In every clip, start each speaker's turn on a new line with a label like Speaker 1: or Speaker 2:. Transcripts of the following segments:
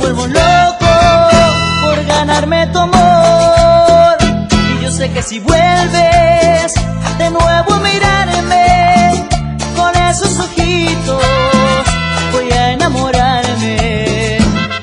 Speaker 1: vuelvo loco por ganarme tu amor. Y yo sé que si vuelves de nuevo a mirarme con esos ojitos, voy a enamorarme.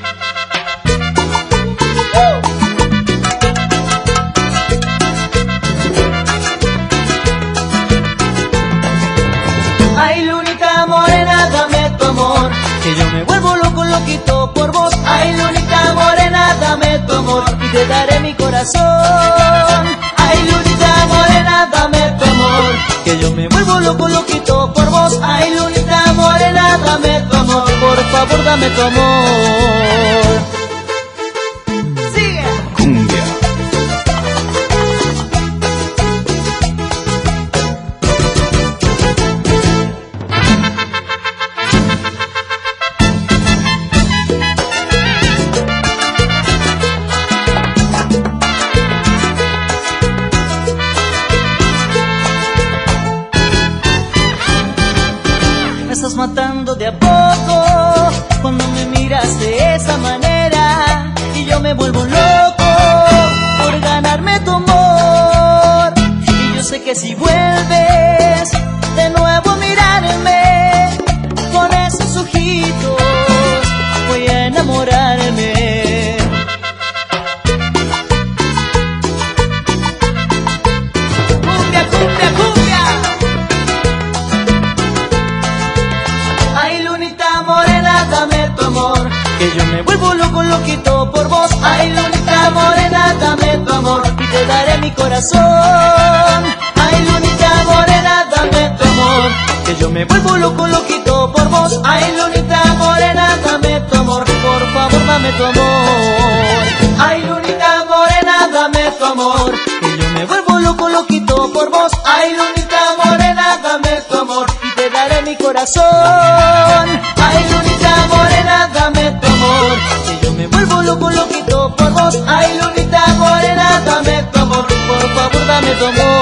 Speaker 1: Ay, Lunita morena, dame tu amor, que yo me vuelvo loco, loquito por vos. Ay, Lunita morena, dame tu amor y te daré mi corazón. Ay, Lunita morena, dame tu amor, que yo me vuelvo loco, loquito por vos. Ay, Lunita morena, dame tu amor, por favor dame tu amor. Sigue.
Speaker 2: Cumbia.
Speaker 1: Me estás matando de a poco cuando me miras de esa manera, y yo me vuelvo loco por ganarme tu amor. Y yo sé que si vuelves de nuevo a mirarme con esos ojitos, voy a enamorarme. Cumbia, cumbia, cumbia. Ay, Lunita morena, dame tu amor, que yo me vuelvo loco, loquito por vos. Ay, Lunita morena, dame tu amor y te daré mi corazón. Ay, Lunita morena, dame tu amor, que yo me vuelvo loco, loquito por vos. Ay, Lunita morena, dame tu amor, por favor dame tu amor. Ay, Lunita morena, dame tu amor, que yo me vuelvo loco, loquito por vos. Ay, Lunita morena, dame tu amor y te daré mi corazón. Ay, Lunita morena, dame tu amor, que yo me vuelvo loco, loquito por vos. Ay, Lunita morena, dame tu amor, por favor dame tu amor.